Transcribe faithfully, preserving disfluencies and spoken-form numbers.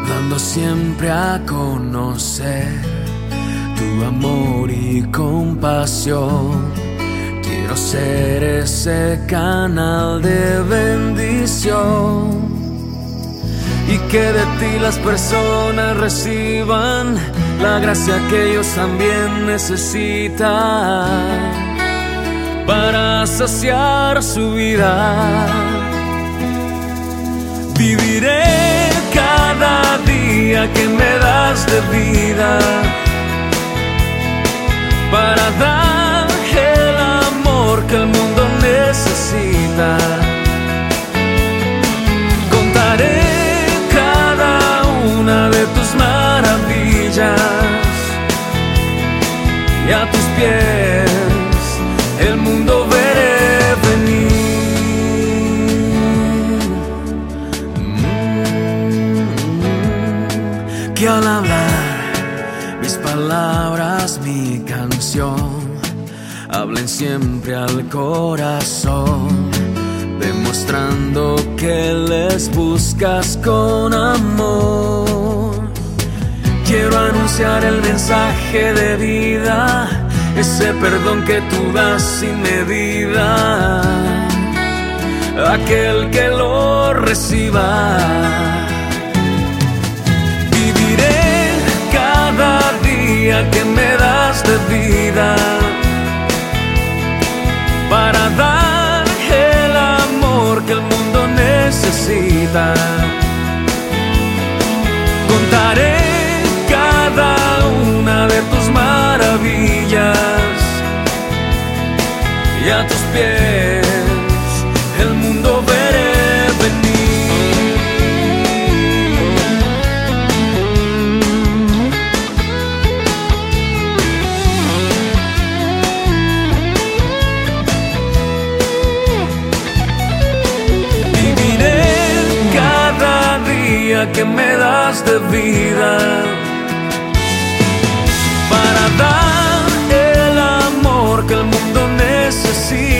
dando siempre a conocer tu amor y compasión. Quiero ser ese canal de bendición y que de ti las personas reciban la gracia que ellos también necesitan para saciar su vida. Viviré cada día que me das de vida para dar el amor que el mundo necesita. Contaré cada una de tus maravillas y a tus pies el mundo veré venir. Mm, que al hablar mis palabras, mi canción, hablen siempre al corazón, demostrando que les buscas con amor. Quiero anunciar el mensaje de vida, ese perdón que tú das sin medida, aquel que lo reciba. Viviré cada día que me das de vida para dar el amor que el mundo necesita. Contaré cada una de tus maravillas y a tus pies el mundo veré venir. Viviré cada día que me das de vida para dar el amor que el mundo necesita.